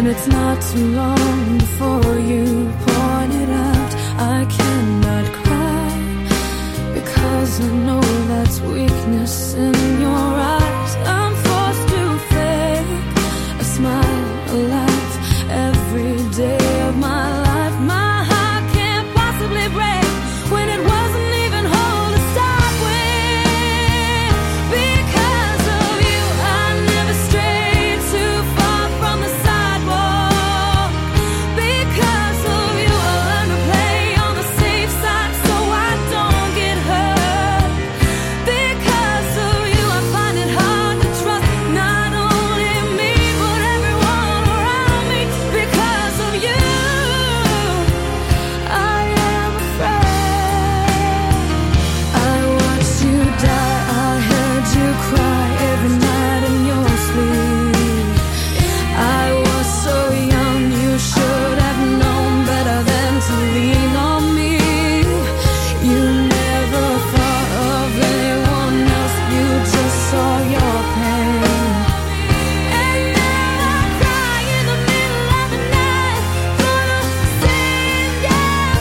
And it's not too long before you point it out. I cannot cry because I know that's weakness in your eyes. I'm forced to fake a smile, a laugh every day of my life. My heart can't possibly break when it wasn't even whole to start with. Because of you, I never strayed too far from the sidewalk. Because of you, I learned to play on the safe side so I don't get hurt. Because of you, I find it hard to trust not only me but everyone around me. Because of you, I am afraid. I watched you die, I heard you cry every night in your sleep. I was so young, you should have known better than to lean on me. You never thought of anyone else, you just saw your pain. And now I cry in the middle of the night for the same damn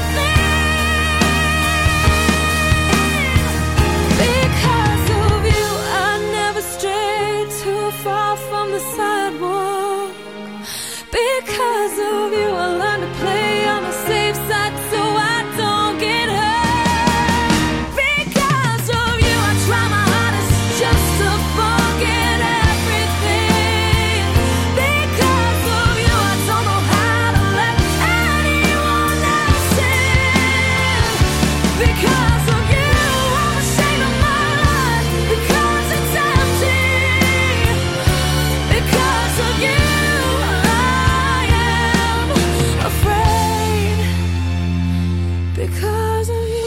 thing. Because of you, I never strayed too far from the sidewalk. Because of you, I learned to play on the safe side so I don't get hurt. Because of you, I try my hardest just to forget everything. Because of you, I don't know how to let anyone else in. Because of you, I'm ashamed of my life because it's empty. Because of you, I am afraid. Because of you.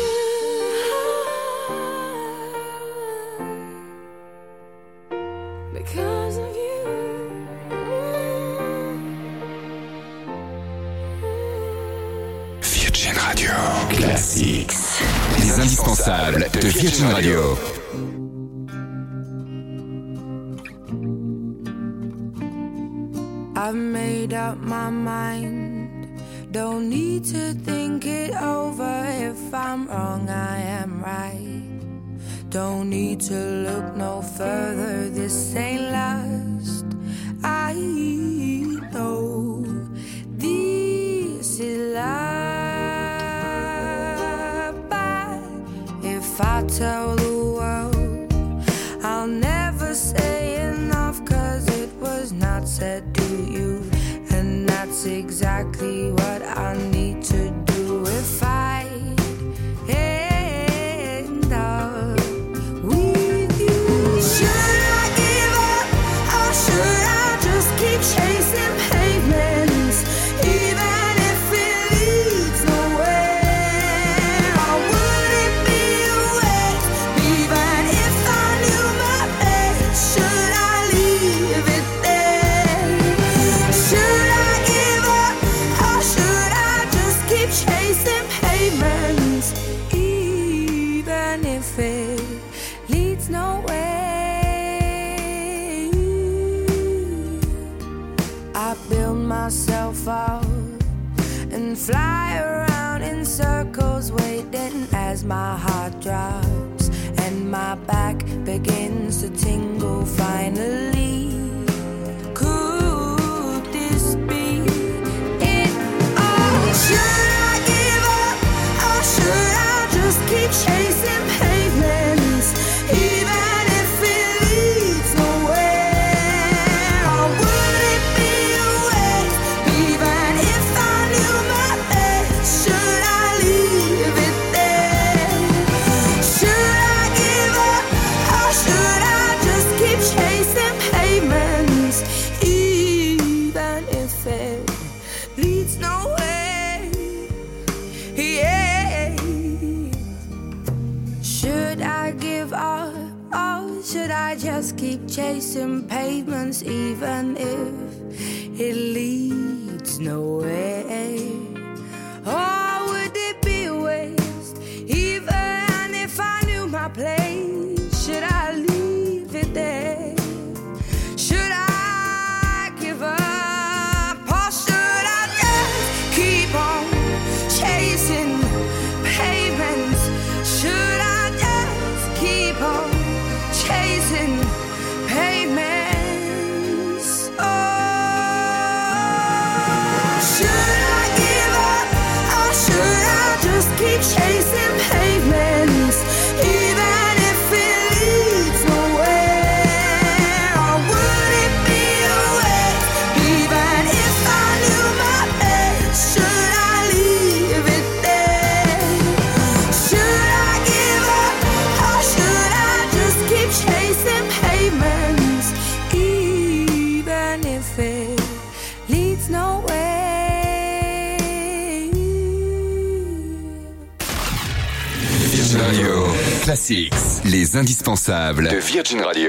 Because of you. Virgin Radio Classics. Les indispensables de Virgin Radio. I've made up my mind. Don't need to think it over. If I'm wrong, I am right. Don't need to look no further. This ain't last. I know this is love. But if I tell the world, I'll never say enough, 'cause it was not said to you. And that's exactly what I need to do if I end up with you. Should I give up or should I just keep chasing pavements, even if it leads nowhere? Or would it be a waste, even if I knew my best? Should I leave it there? Should I give up or should I just keep chasing pavements, even if it leads nowhere? I build myself up and fly around in circles, waiting as my heart drops and my back begins to tingle finally. Could this be it all? Should I give up or should I just keep chasing pavements, even if it leads nowhere? Or would it be a waste, even if I knew my best? Should I leave it there? Should I give up or should I just keep chasing pavements, even if it leads nowhere? Yeah. Should I give up or should I just keep chasing pavements, even if it leads nowhere? Or would it be a waste, even if I knew my place? Should I leave it there? Should I give up or Classics, les indispensables de Virgin Radio.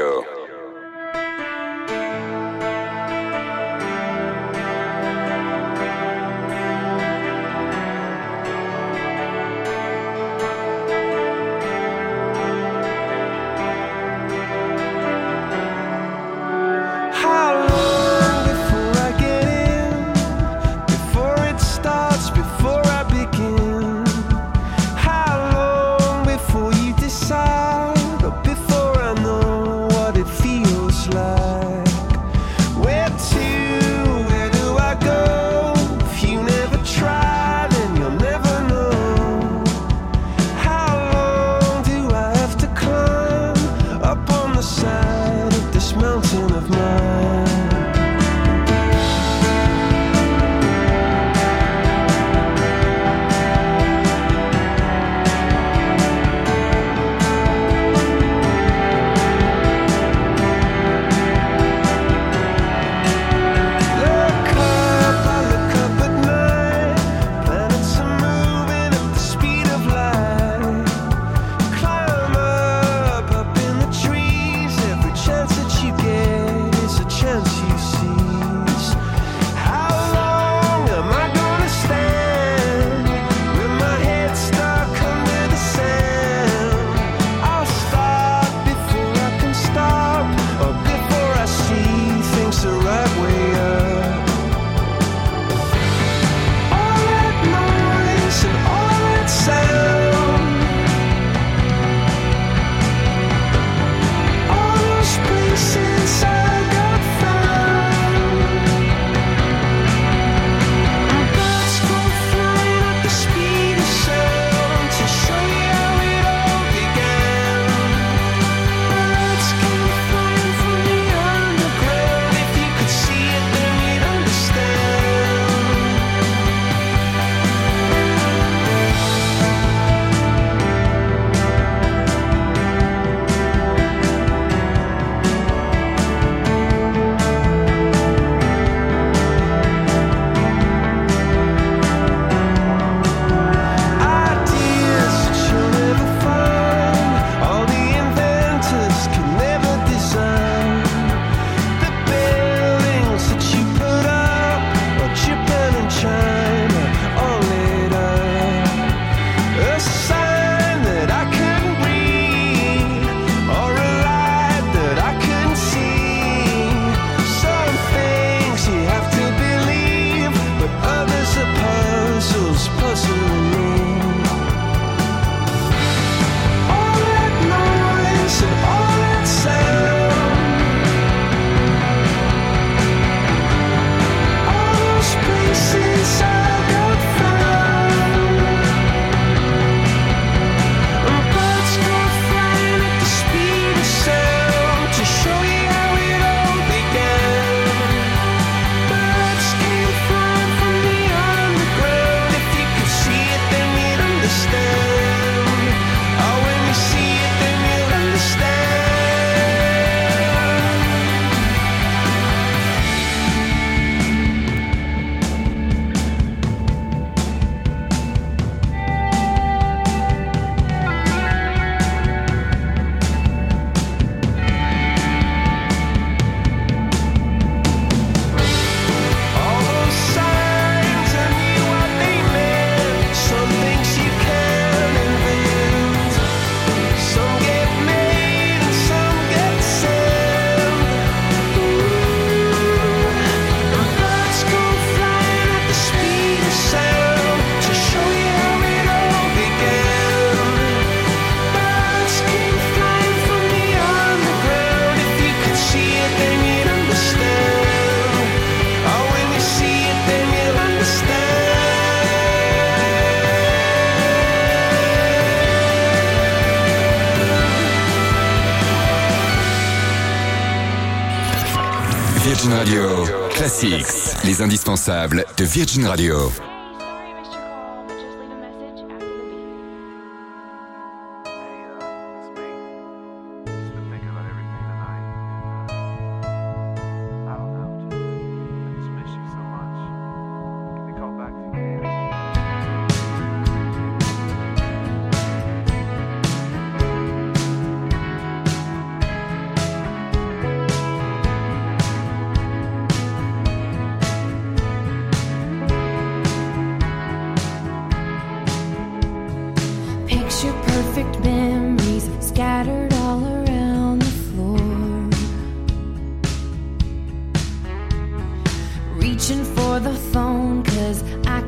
Virgin Radio Classics, les indispensables de Virgin Radio.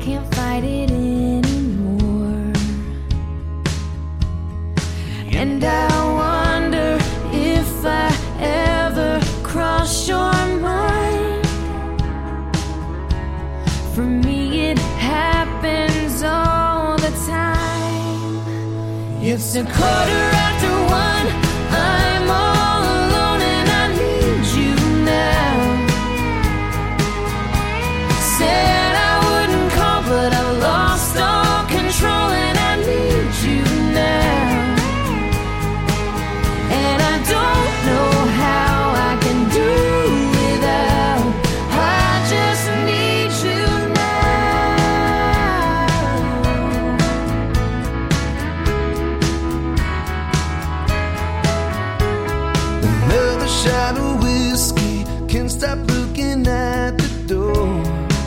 can't fight it anymore. And I wonder if I ever cross your mind. For me it happens all the time. It's 1:15, I'm all alone and I need you now. Said I wouldn't call but I've lost all control and I need you now. And I don't know how I can do without. I just need you now. Another shot of whiskey, can't stop looking at the door.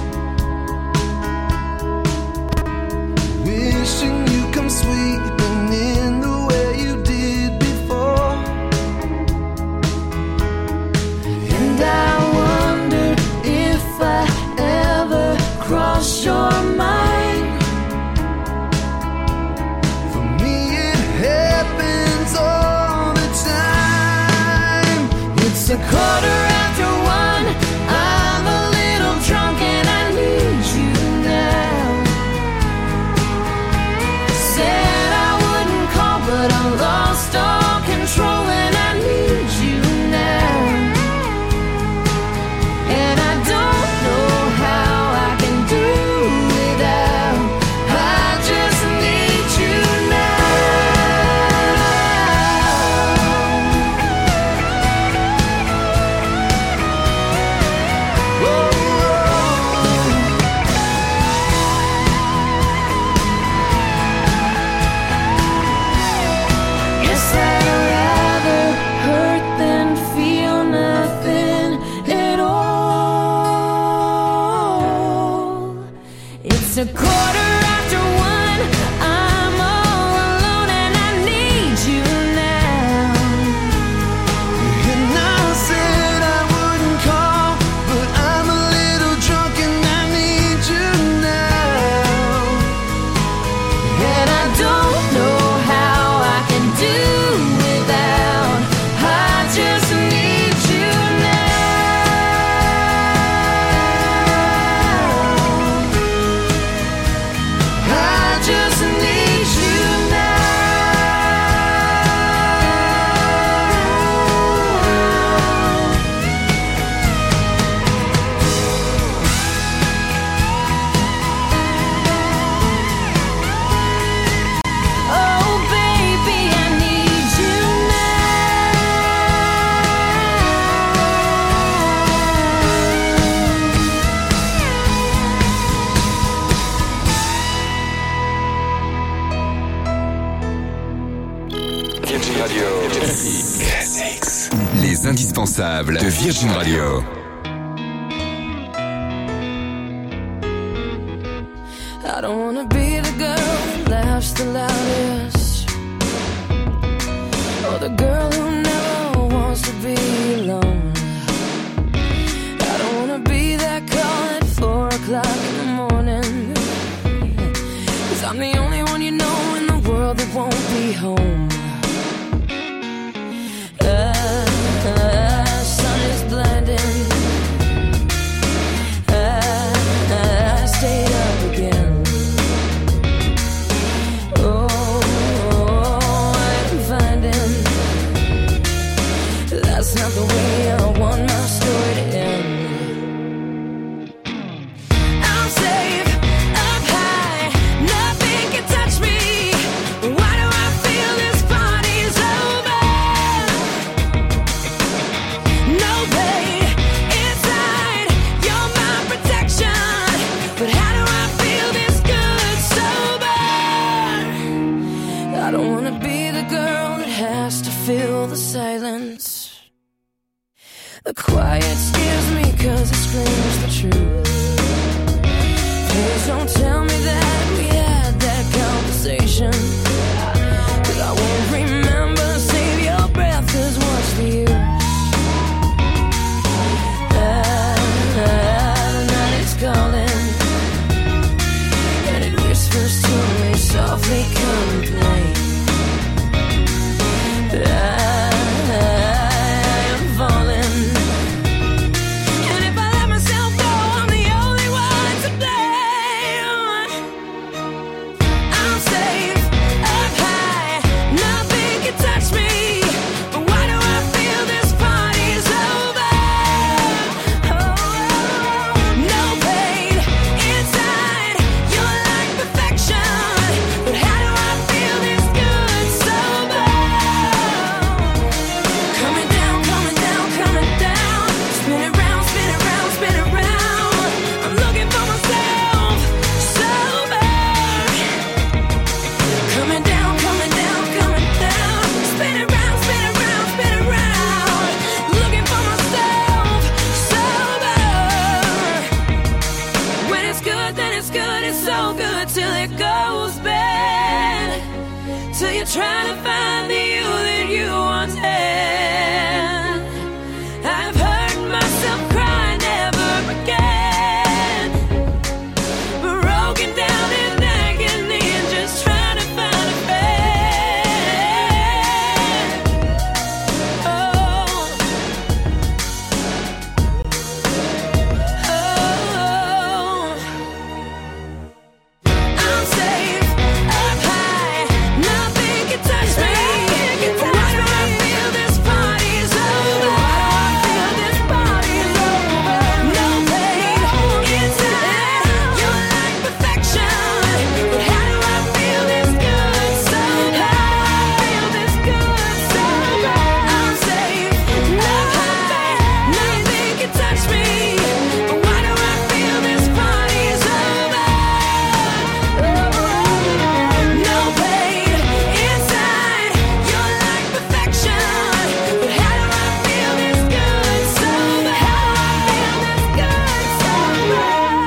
Wishing you come sweeping in the way you did before. And I wonder if I ever cross your mind. For me it happens all the time. It's 1:15, I'm a little drunk and I need you now. Said I wouldn't call but I lost all control and I need you now. And I don't know how I can do without. I just need you now. Guess I'd rather hurt than feel nothing at all. It's 1:15, I'm all alone and I need you now. And I said I wouldn't call, but I'm a little drunk and I need you now. And I don't know how I can do without. I just need you now. I just need you now. Oh baby, I need you Virgin Radio. Classics. Les indispensables de Virgin Radio. I don't wanna be the girl who laughs the loudest, or the girl who never wants to be alone. I don't wanna be that call at 4 o'clock in the morning, 'cause I'm the only one you know in the world that won't be home. Sun is blinding, I stayed up again. I'm finding that's not the way I want my story to end. I'm safe, up high, nothing can touch me. Why do I feel this trying to find the you that you once had. I've heard myself cry never again, broken down in agony and just trying to find a bed. I'm safe up high, nothing can touch me. Why do I feel this party's over? Why do I feel this party's over? No pain inside, you're like perfection. But how do I feel this good somehow? Feel this good somehow. I'm safe up high, nothing can touch me. Why do I feel this party's over? No pain inside, you're like perfection. But how do I feel this good sober? How do I feel this good sober?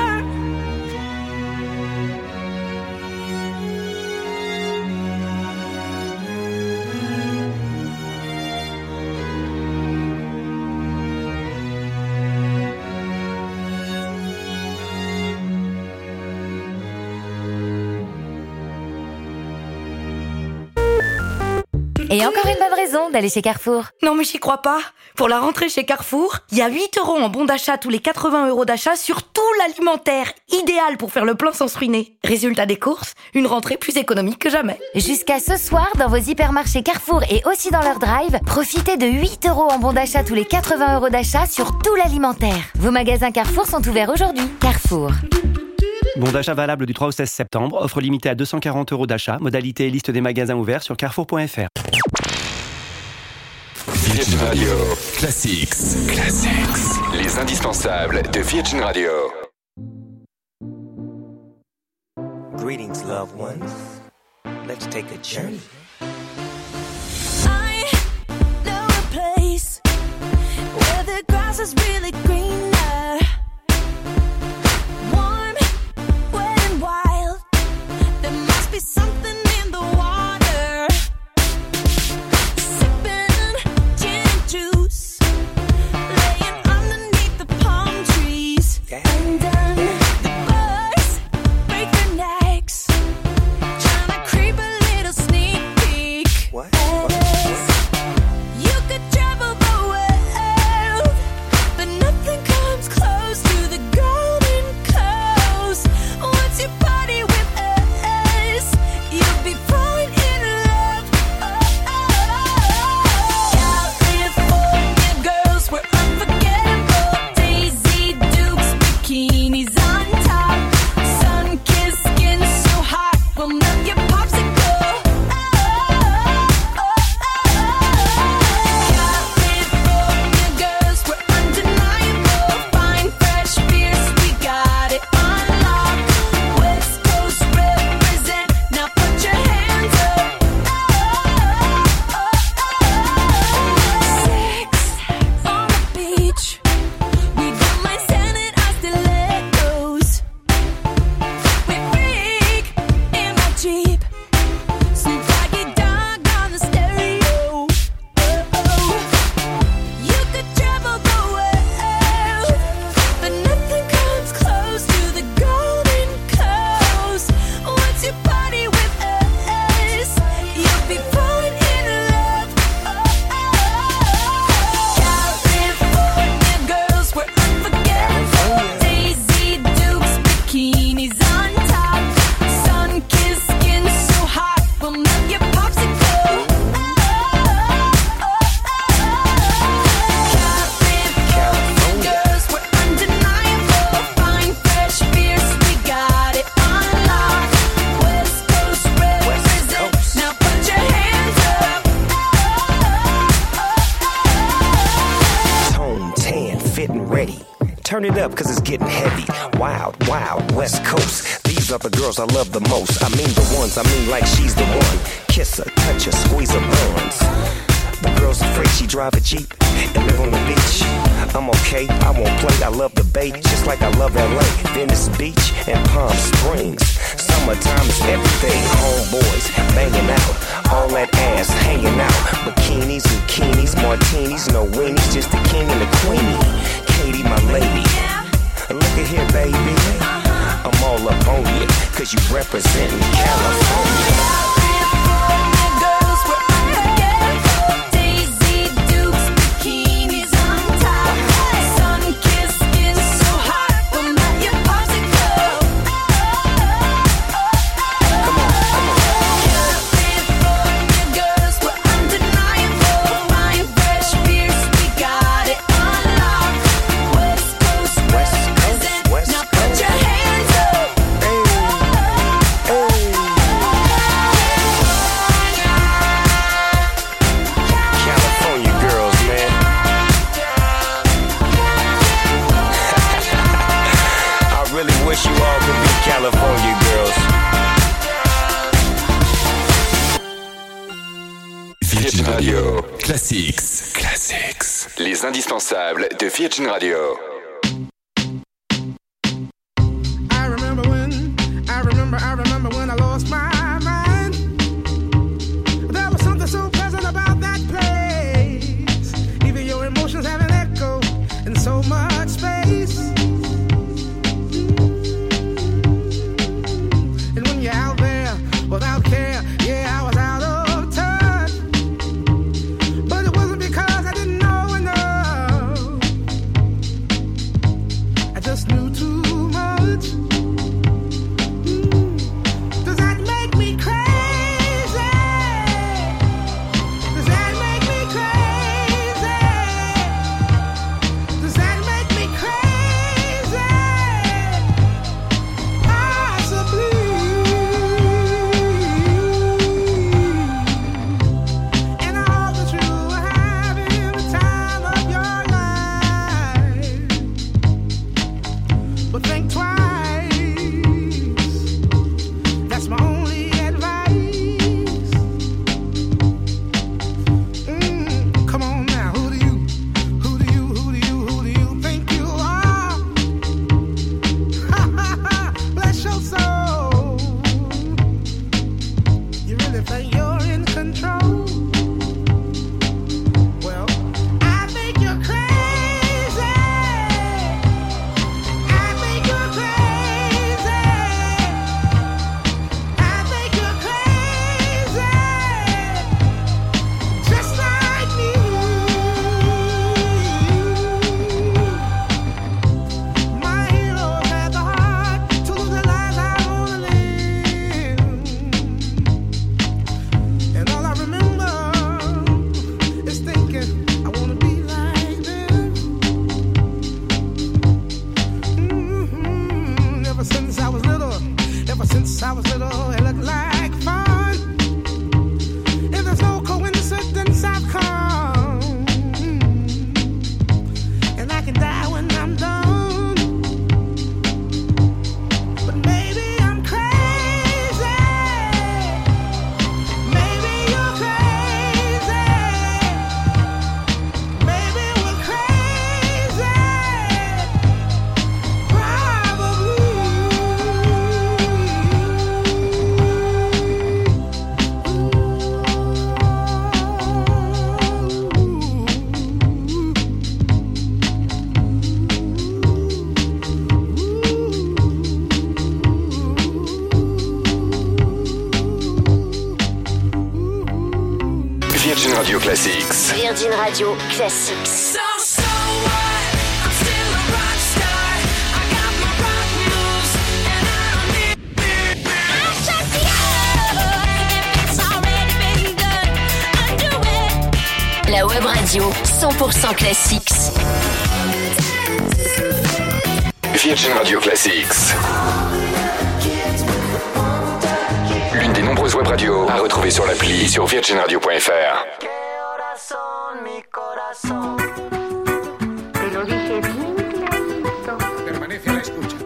Et encore une bonne raison d'aller chez Carrefour. Non mais j'y crois pas. Pour la rentrée chez Carrefour, il y a 8 € en bon d'achat tous les 80 € d'achat sur tout l'alimentaire. Idéal pour faire le plein sans se ruiner. Résultat des courses, une rentrée plus économique que jamais. Jusqu'à ce soir, dans vos hypermarchés Carrefour et aussi dans leur drive, profitez de 8 € en bon d'achat tous les 80 € d'achat sur tout l'alimentaire. Vos magasins Carrefour sont ouverts aujourd'hui. Carrefour. Bon d'achat valable du 3 au 16 septembre. Offre limitée à 240 € d'achat. Modalité et liste des magasins ouverts sur carrefour.fr. Virgin Radio Classics. Les indispensables de Virgin Radio. Greetings, loved ones. Let's take a journey. I know a place where the grass is really greener, warm, wet and wild. There must be something in the water. Sipping gin and juice, laying underneath the palm trees. And then the birds break their necks, trying to creep a little sneak peek. What? You could travel the world, but nothing comes close to the Golden Coast. Once you party with us, you'll be falling in love. California girls were unforgettable. Daisy Dukes, bikinis on top, sun-kissed skin so hot, we'll melt your popsicle. California girls were undeniable. Fine, fresh, fierce, we got it on lock. West Coast represent, now put your hands up. Sex on the beach, we don't mind standing our stilettos. We freak in my Jeep, Snoop Doggy Dogg on the stereo. You could travel the world, but nothing comes close to the Golden Coast. Once you party with us, you'll be falling in love. California girls were unforgettable. Daisy Dukes, bikinis on top, sun-kissed skin so hot, we'll melt your popsicle. California girls were undeniable. Fine, fresh, fierce, we got it on lock. West Coast represent, now put your hands up. Tone, tan, fit and ready. Turn it up cause it's getting heavy. Wild, wild, West Coast. These are the girls I love the most. I mean the ones, I mean like she's the one. Kiss her, touch her, squeeze her buns. The girl's afraid she drive a Jeep and live on the beach. I'm okay, I won't play. I love the bay, just like I love LA. Venice Beach and Palm Springs. Summertime is everything. Homeboys banging out, all that ass hanging out. Bikinis, bikinis, martinis, no weenies, just the king and the queenie. Katie, my lady. Look at here, baby. I'm all up on you, cause you representin' California. wish you all could be California girls. Virgin Radio Classics. Classics. Les indispensables de Virgin Radio. I remember when I lost my mind. There was something so pleasant about that place. Even your emotions have an echo in so much space. And when you're out there without care, yeah, I was out of touch. But it wasn't because I didn't know enough. I just knew too much. Does that make me crazy? Does that make me crazy? Does that make me crazy? Possibly. And I hope that you are having the time of your life. But think twice. That's my only advice. Come on now, who do you think you are? Bless your soul. You really think you're in control? Well, I think you're crazy. I think you're crazy. I think you're crazy. Just like me. My heroes had the heart to lose their lives. I wanna live. And all I remember is thinking, I wanna be like them. Ever since I was little, it looked like fun. And there's no coincidence I've come. And I can die when I'm done. But maybe I'm crazy. Maybe you're crazy. Maybe we're crazy. Virgin Radio Classics. Virgin Radio Classics. So what? I'm still a rock star. I got my rock moves, and I don't need. I shut the up. If it's already been done, undo it. La web radio 100% classics. Virgin Radio Classics. L'une des nombreuses web radios à retrouver sur l'appli et sur virginradio.fr. Permanece a la escucha.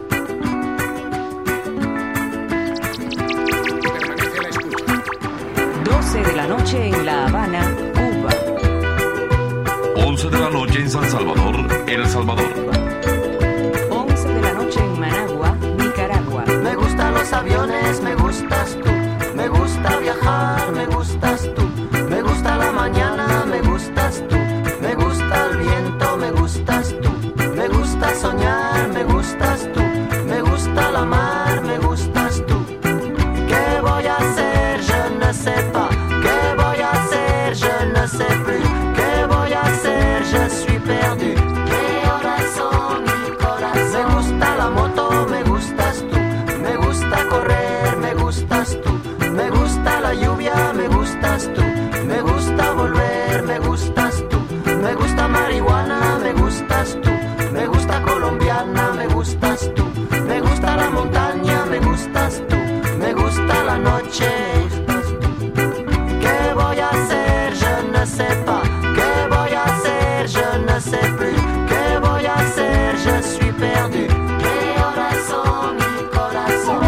Permanece a la escucha. 12 de la noche en La Habana, Cuba. 11 11 de la noche en San Salvador, El Salvador. 11 de la noche en Managua, Nicaragua. Me gustan los aviones, me gustas tú. Me gusta viajar, me gustas tú. Me gusta la mañana, me gustas tú. Me gusta el viento, me gustas tú. Me gusta soñar, me gustas tú. Me gusta la mar, me gustas tú. ¿Qué voy a hacer? Je ne sais pas. ¿Qué voy a hacer? Je ne sais plus. ¿Qué voy a hacer? Je suis perdu. ¿Qué horas son, mi corazón? Me gusta la moto, me gustas tú. Me gusta correr, me gustas tú. Me gusta la lluvia, me gustas tú. Me gusta volver, me gustas tú. Me gusta marihuana, me gustas tú. Me gusta colombiana, me gustas tú. Me gusta la montaña, me gustas tú. Me gusta la noche, me gustas tú. ¿Qué voy a hacer? Je ne sais pas. ¿Qué voy a hacer? Je ne sais plus. ¿Qué voy a hacer? Je suis perdu. ¿Qué horas son, mi corazón?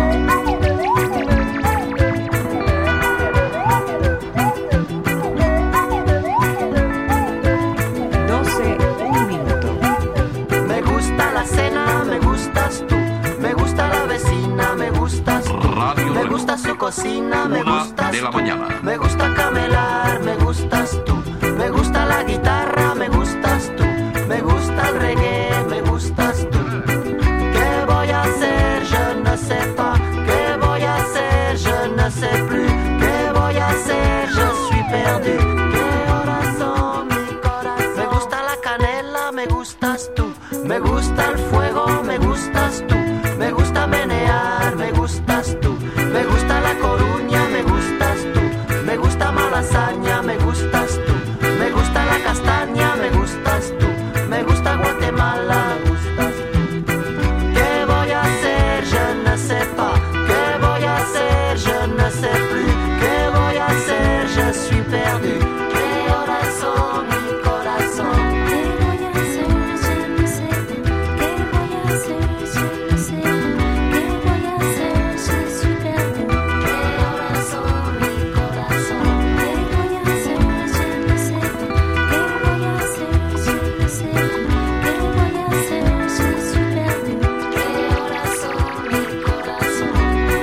12, 1 minuto. Me gusta la cena, me gustas tú. Me gusta la vecina, me gustas tú. Radio Me Reloj. gusta su cocina, me 1 gustas de la tú. mañana. Me gusta camelar, me gustas tú. Me gusta la guitarra, me gustas tú. Me gusta el reggae, me gustas tú. ¿Qué voy a hacer? Je ne sais pas. ¿Qué voy a hacer? Je ne sais plus. ¿Qué voy a hacer? Je suis perdu. ¿Qué horas son, mi corazón? Me gusta la canela, me gustas tú. Me gusta el fuego, me gustas tú. Me gusta menear, me gustas tú. Me gusta la Coruña, me gustas tú. Me gusta Malasaña, me gustas tú. Me gusta la castaña, me gustas tú. Me gusta Guatemala, me gustas tú. ¿Qué voy a hacer? Je ne sais pas. ¿Qué voy a hacer? Je ne sais plus. ¿Qué voy a hacer? Je suis perdu. ¿Qué horas son, mi corazón? ¿Qué voy a hacer? Je ne sais pas. ¿Qué voy a hacer? Je ne sais pas. ¿Qué voy a hacer? Je suis perdu. ¿Qué horas son, mi corazón? ¿Qué voy a hacer? Je ne sais pas. ¿Qué voy a hacer? Je ne sais pas. ¿Qué voy a hacer? Je suis perdu. ¿Qué horas son, mi corazón?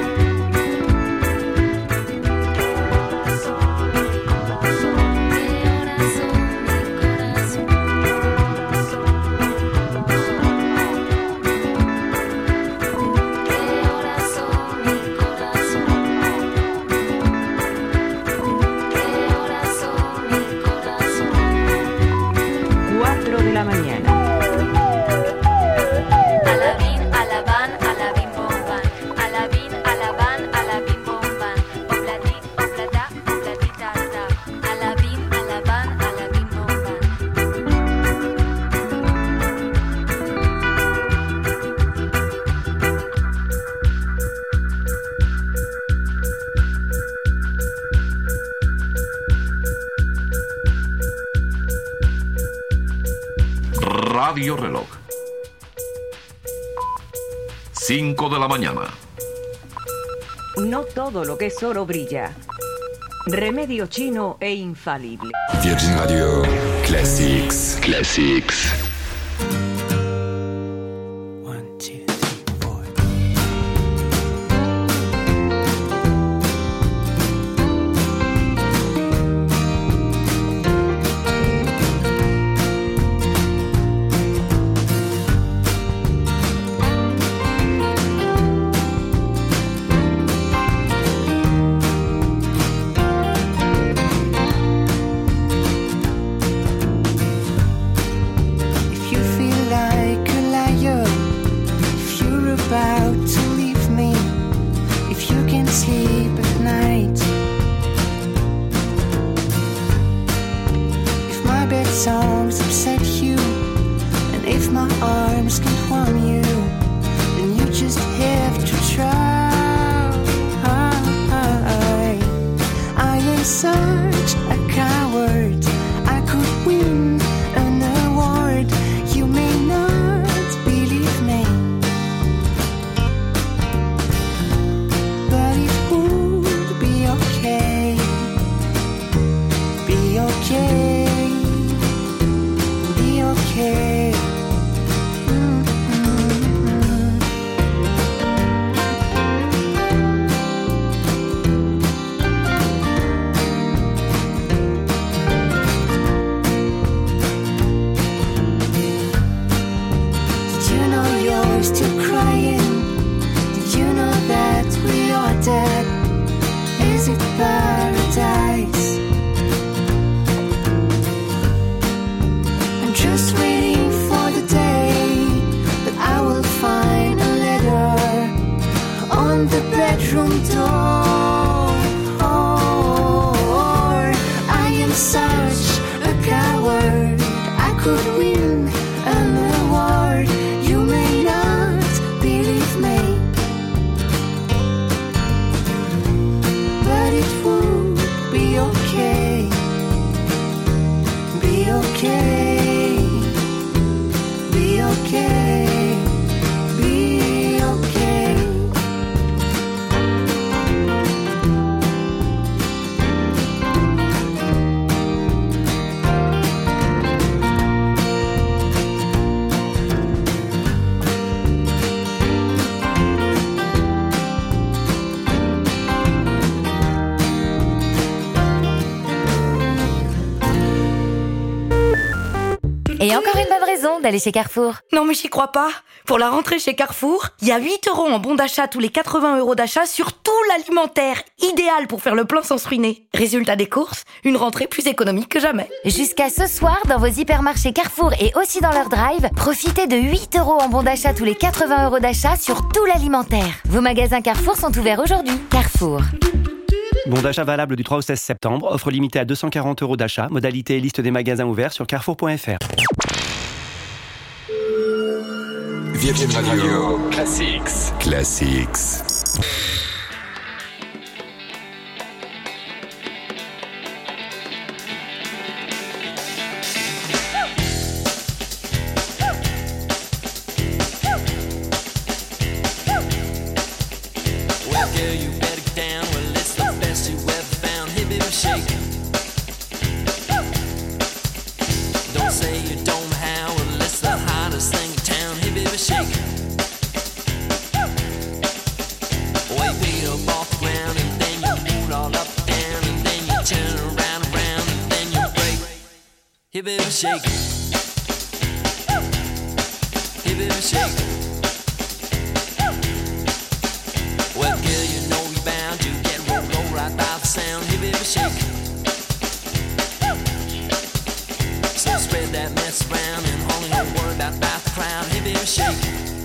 Radio Reloj. 5 de la mañana. No todo lo que es oro brilla. Remedio chino e infalible. Virgin Radio Classics. Classics. you know you're still crying? Did you know that we are dead? Is it paradise? I'm just waiting for the day that I will find a letter on the bedroom door. I am such a coward. I could win an award. You may not believe me, but it would be okay. Be okay. Be okay. Be okay. Et encore une bonne raison d'aller chez Carrefour. Non mais j'y crois pas. Pour la rentrée chez Carrefour, il y a 8 € en bon d'achat tous les 80 € d'achat sur tout l'alimentaire. Idéal pour faire le plein sans se ruiner. Résultat des courses, une rentrée plus économique que jamais. Jusqu'à ce soir, dans vos hypermarchés Carrefour et aussi dans leur drive, profitez de 8 € en bon d'achat tous les 80 € d'achat sur tout l'alimentaire. Vos magasins Carrefour sont ouverts aujourd'hui. Carrefour. Bon d'achat valable du 3 au 16 septembre. Offre limitée à 240 € d'achat. Modalité et liste des magasins ouverts sur carrefour.fr. Virgin Radio Classics. Classics. Hey baby shake. Hey baby shake. Well girl, you know you're bound to get rolled right by the sound. Hey baby shake. So spread that mess around and only don't worry about the crowd. Hey baby shake.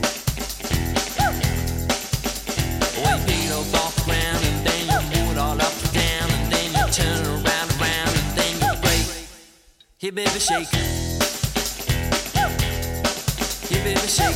Well you beat up off the ground and then you move it all up and down and then you turn around and then you break. Hey baby shake. Hey baby shake.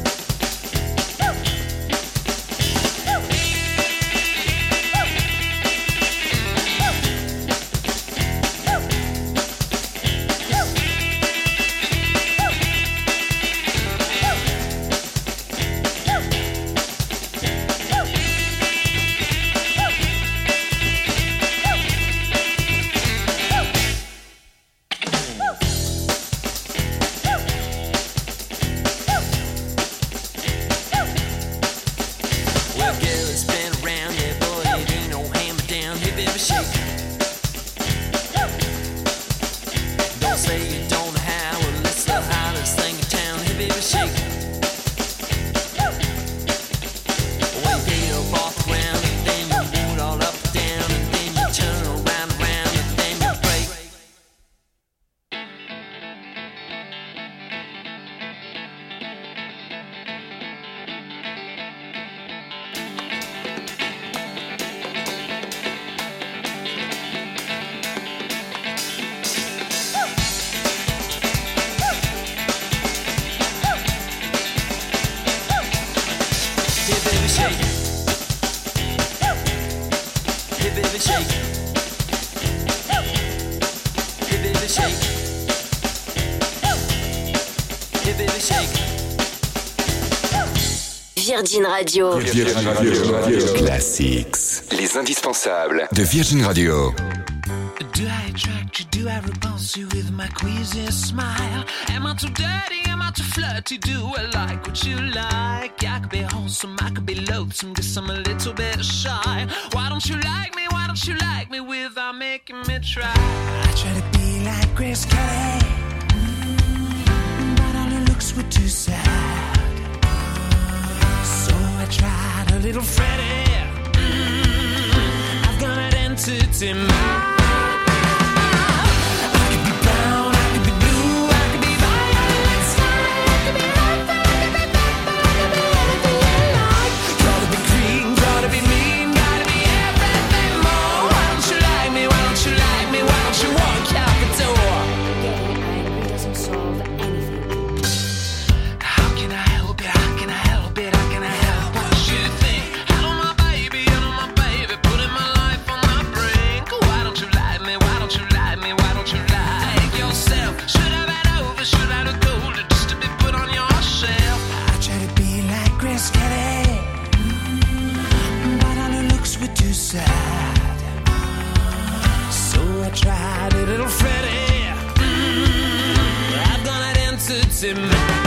Virgin Radio. Virgin Radio Classics. Les indispensables de Virgin Radio. Do I attract you? Do I repulse you with my queasy smile? Am I too dirty? Am I too flirty? Do I like what you like? I could be wholesome, I could be loathsome, guess I'm a little bit shy. Why don't you like me? Why don't you like me without making me try? I try to be like Grace Kelly, but all it looks looks were too sad. So I tried a little Freddie. I've got an entity mind. Tried a little Freddie. I've got an entity mind.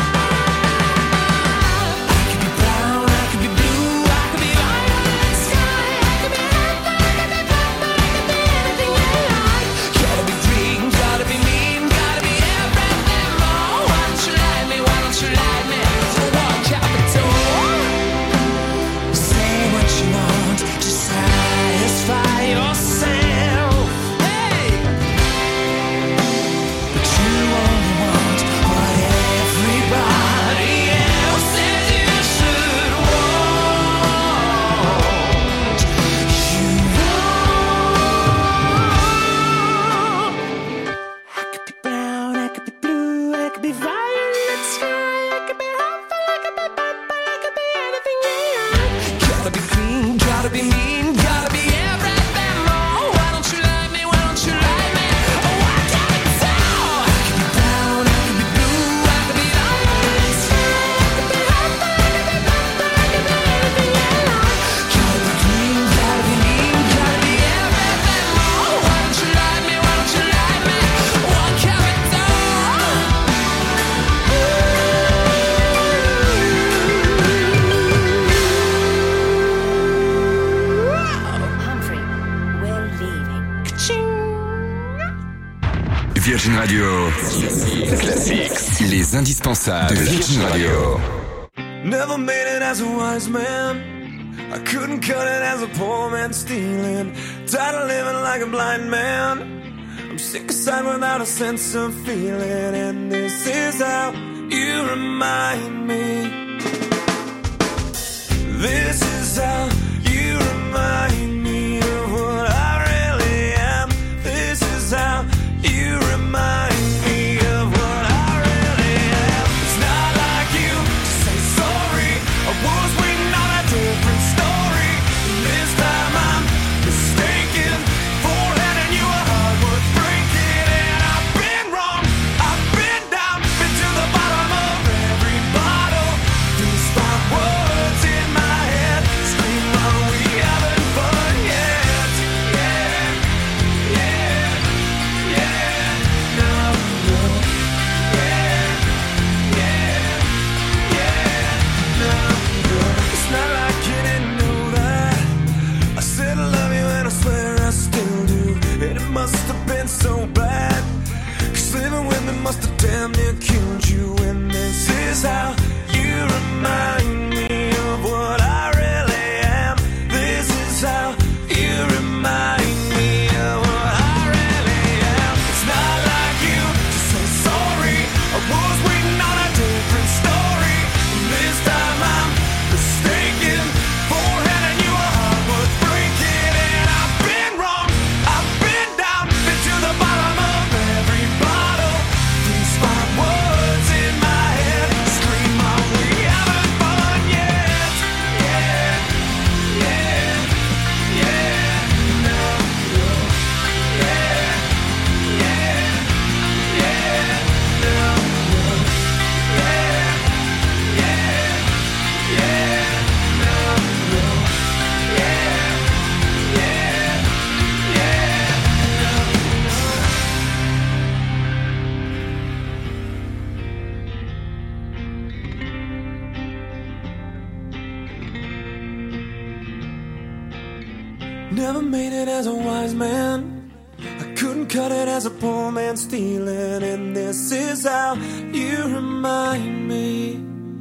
I could be brown, I could be blue, I could be violet sky, I could be heaven, I could be purple, I could be anything you like. Gotta be green, gotta be mean, gotta be everything more. Why don't you like me? Why don't you like me? So walk out the door. Say what you want to satisfy yourself. Virgin Radio. Classics. Les indispensables de Virgin Radio. Never made it as a wise man. I couldn't cut it as a poor man stealing. Tired of living like a blind man. I'm sick aside without a sense of feeling. And this is how you remind me. This is how you remind me of what I really am. This is how you remind me of what I really am. It's not like you to say sorry. I was waiting on a different story. This time I'm mistaken for letting you a heart worth breaking. And I've been wrong, I've been down, been to the bottom of every bottle. These five words in my head scream, are we having fun yet? Yeah, yeah, yeah. No, no, yeah, yeah, yeah. No, no. It's not like you didn't know that. I said I love you and I swear I still do. And it must have been so bad, 'cause living with me must have damn near killed you. And this is how you remind me of what I really am. This is how you remind me of what I really am. It's not like you to say sorry. I was waiting on a different story. This time I'm mistaken for handing you a heart worth breaking. And I've been wrong, I've been down, been to the bottom of every bottle. These five words in my head scream, are we having fun yet? Yeah, yeah, yeah. No, no, yeah, yeah, yeah. No, no, yeah, yeah, yeah. No, no, yeah, yeah, yeah. Never made it as a wise man. I couldn't cut it as a poor man stealing, and this is how you remind me.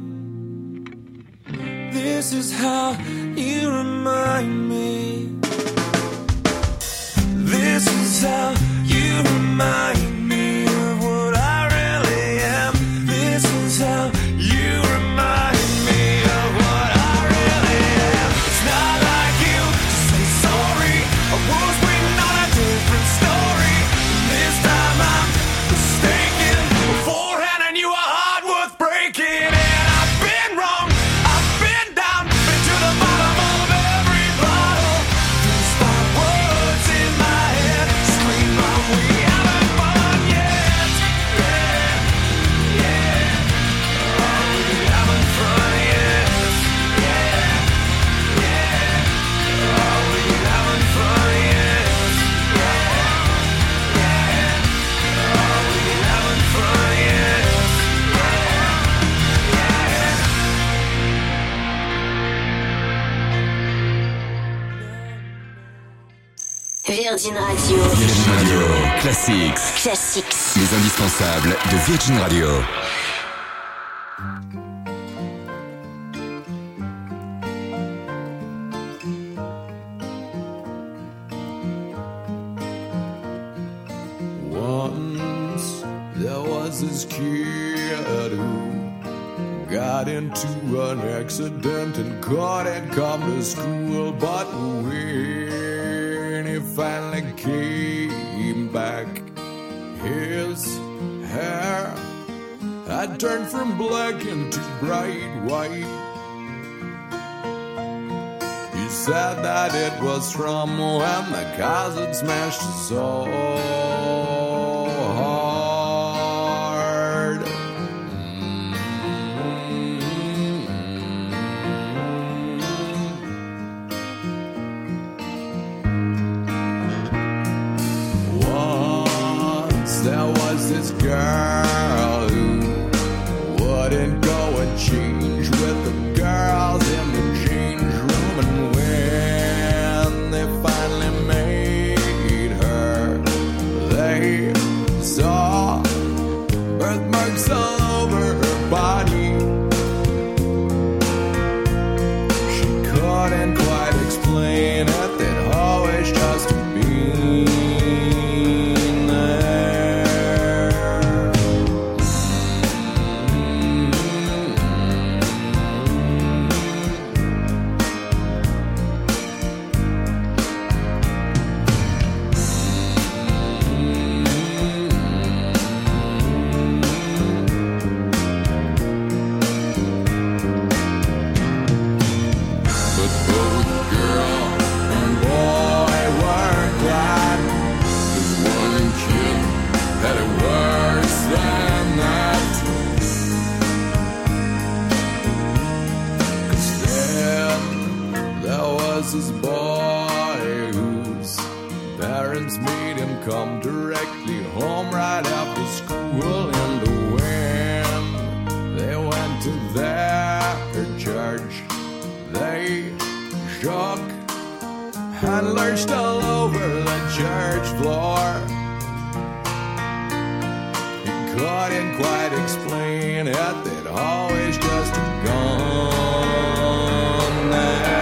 This is how you remind me. This is how you remind me of what I really am. This is how you remind me of what I really am. It's not like you to say sorry. I was waiting on a different story. This time I'm mistaken. Beforehand I knew a heart worth breaking. And I've been wrong, I've been down, been to the bottom of every bottle. These five words in my head scream out, we haven't fun yet. Yeah, yeah. Oh, we haven't fun yet. Yeah, yeah. Oh, we haven't fun yet. Yeah, yeah. Oh, we haven't fun yet. Virgin Radio. Virgin Radio Classics. Classics. Les indispensables de Virgin Radio. Once there was this kid who got into an accident and couldn't come to school, but when he finally came back, his hair had turned from black into bright white. He said that it was from when the cars had smashed his soul hard. Once there was this girl who wouldn't go and change with the girls in the change room, and when they finally made her, they saw birthmarks all over her body. She couldn't quite explain it, they'd always just been there. But both girl and boy were glad, 'cause one kid had it worse than that. 'Cause then there was this boy whose parents made him come directly home right after school, and when they went to their church, they shook and lurched all over the church floor. He couldn't quite explain it, they'd always just gone there.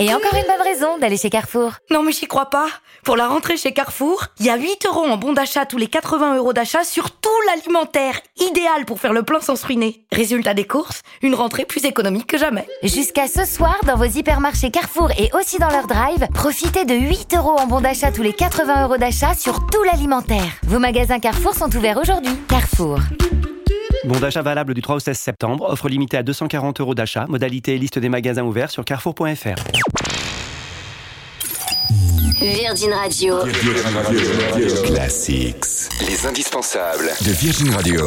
Et encore une bonne raison d'aller chez Carrefour. Non mais j'y crois pas. Pour la rentrée chez Carrefour, il y a 8 € en bon d'achat tous les 80 € d'achat sur tout l'alimentaire. Idéal pour faire le plein sans se ruiner. Résultat des courses, une rentrée plus économique que jamais. Jusqu'à ce soir, dans vos hypermarchés Carrefour et aussi dans leur drive, profitez de 8 € en bon d'achat tous les 80 € d'achat sur tout l'alimentaire. Vos magasins Carrefour sont ouverts aujourd'hui. Carrefour. Bon d'achat valable du 3 au 16 septembre. Offre limitée à 240 € d'achat. Modalité et liste des magasins ouverts sur carrefour.fr. Virgin Radio. Classics. Les indispensables de Virgin Radio.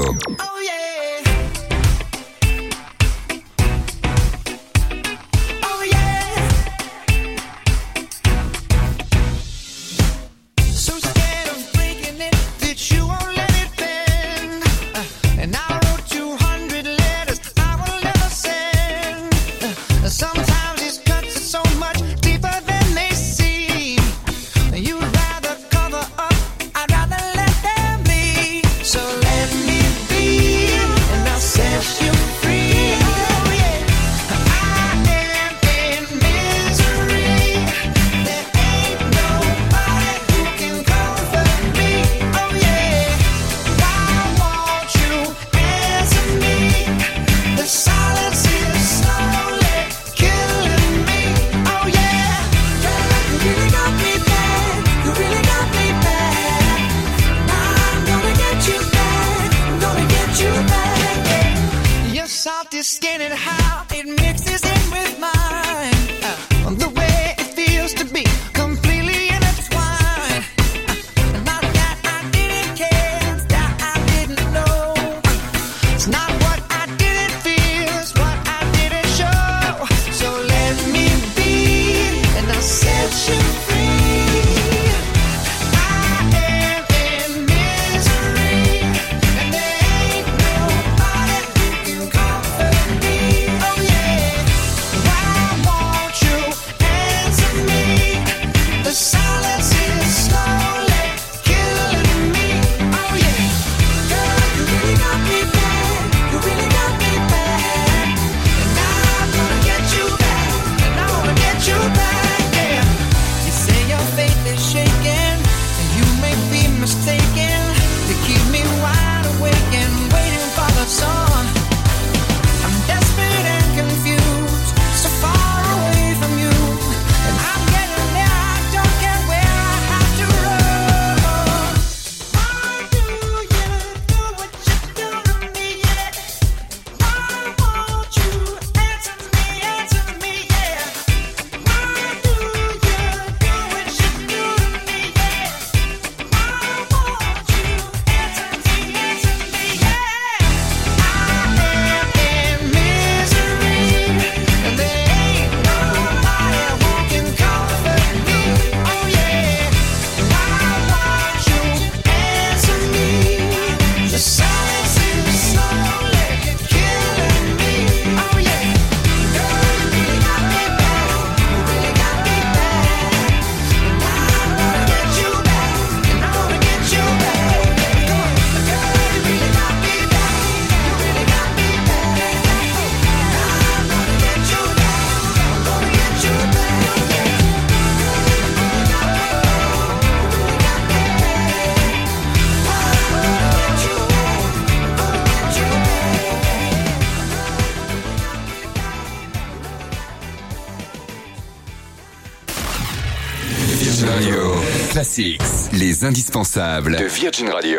Virgin Radio Classics, les indispensables de Virgin Radio.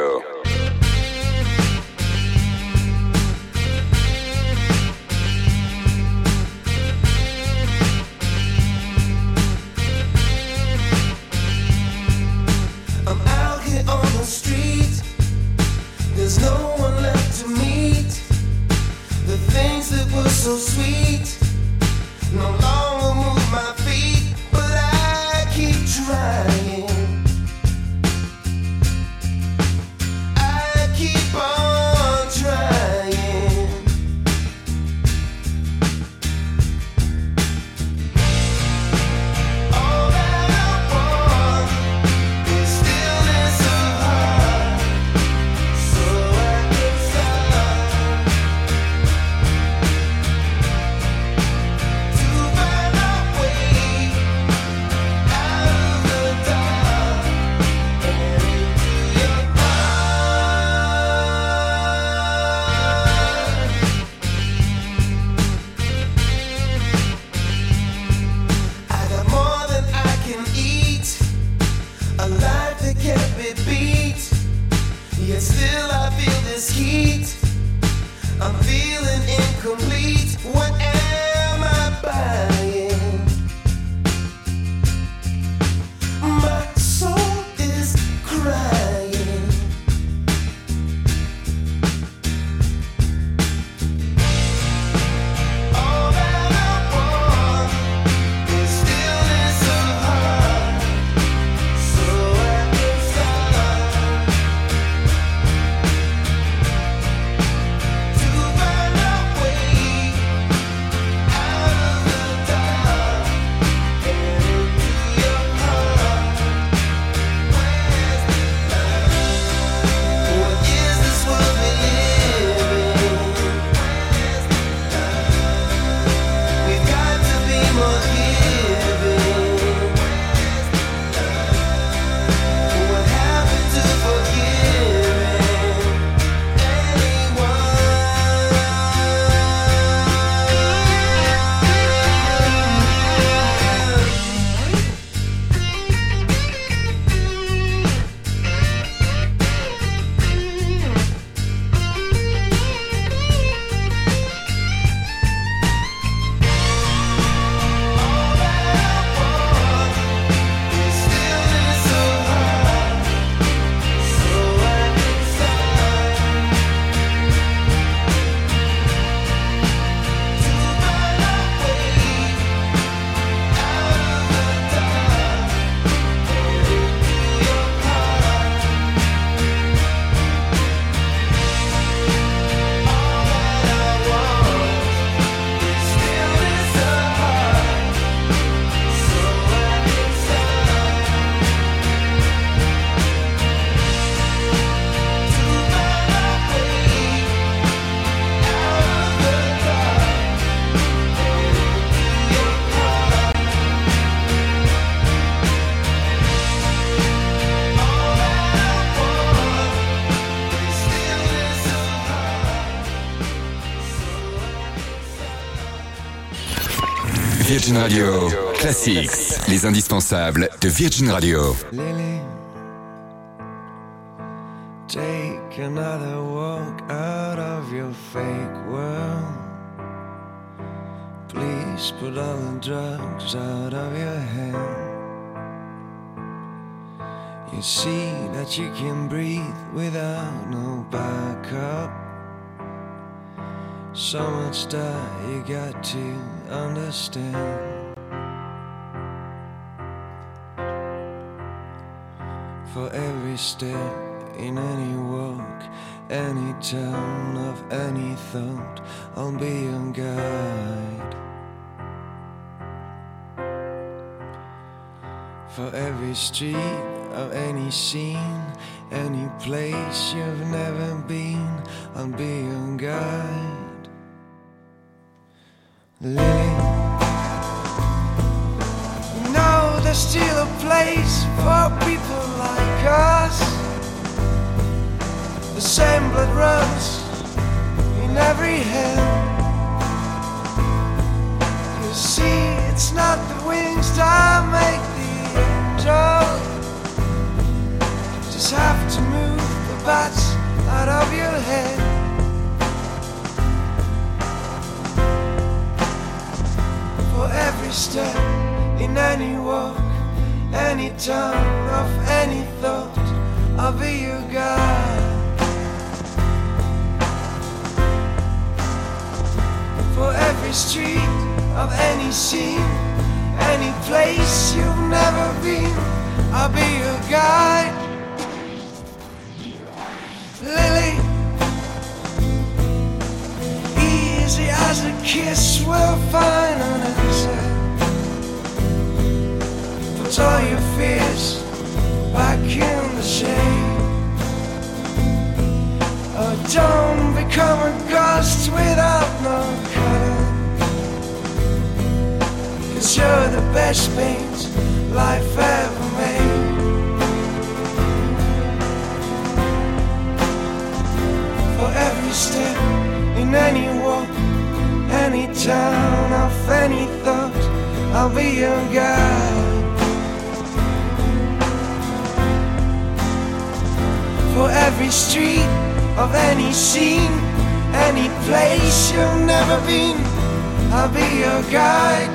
I'm out here on the street. There's no one left to meet. The things that were so sweet no longer move my feet, but I keep trying. I keep on trying. All that I want is stillness of heart, so I can start to Virgin Radio Classics, les indispensables de Virgin Radio. Lily, take another walk out of your fake world. Please put all the drugs out of your head. You see that you can breathe without no backup. So much that you got to understand. For every step in any walk, any turn of any thought, I'll be your guide. For every street of any scene, any place you've never been, I'll be your guide. Lily, you know there's still a place for people like us. The same blood runs in every hand. You see, it's not the wings that make the angel. You just have to move the bats out of your head. For every step in any walk, any turn of any thought, I'll be your guide. For every street of any scene, any place you've never been, I'll be your guide. Lily, easy as a kiss will find an answer. Put all your fears back in the shade. Oh, don't become a ghost without no color. 'Cause you're the best paint life ever made. For every step in any walk, any turn of any thought, I'll be your guide. For every street of any scene, any place you've never been, I'll be your guide.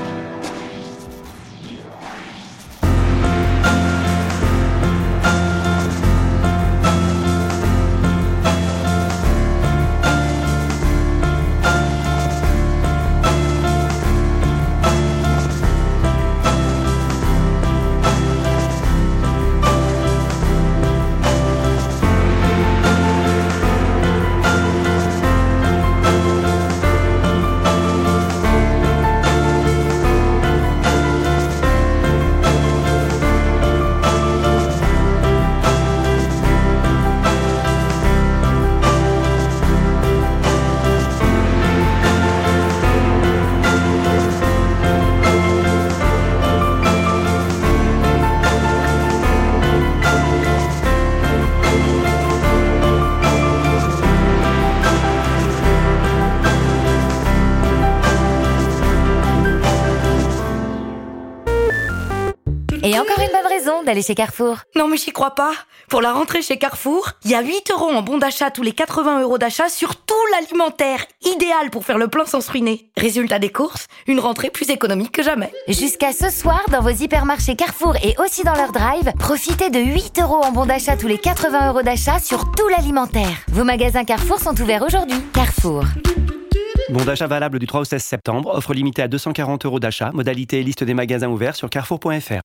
Et encore une bonne raison d'aller chez Carrefour. Non mais j'y crois pas. Pour la rentrée chez Carrefour, il y a 8 € en bon d'achat tous les 80 € d'achat sur tout l'alimentaire. Idéal pour faire le plein sans se ruiner. Résultat des courses, une rentrée plus économique que jamais. Jusqu'à ce soir, dans vos hypermarchés Carrefour et aussi dans leur drive, profitez de 8 € en bon d'achat tous les 80 € d'achat sur tout l'alimentaire. Vos magasins Carrefour sont ouverts aujourd'hui. Carrefour. Bon d'achat valable du 3 au 16 septembre. Offre limitée à 240 € d'achat. Modalité et liste des magasins ouverts sur carrefour.fr.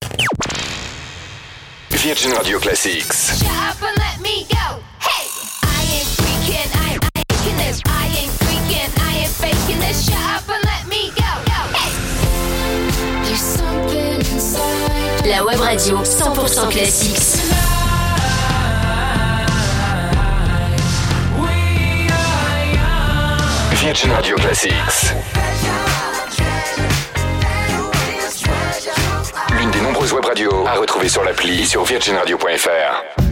Virgin Radio Classics. La web radio 100% classique. Virgin Radio Classics. L'une des nombreuses web radios à retrouver sur l'appli et sur virginradio.fr.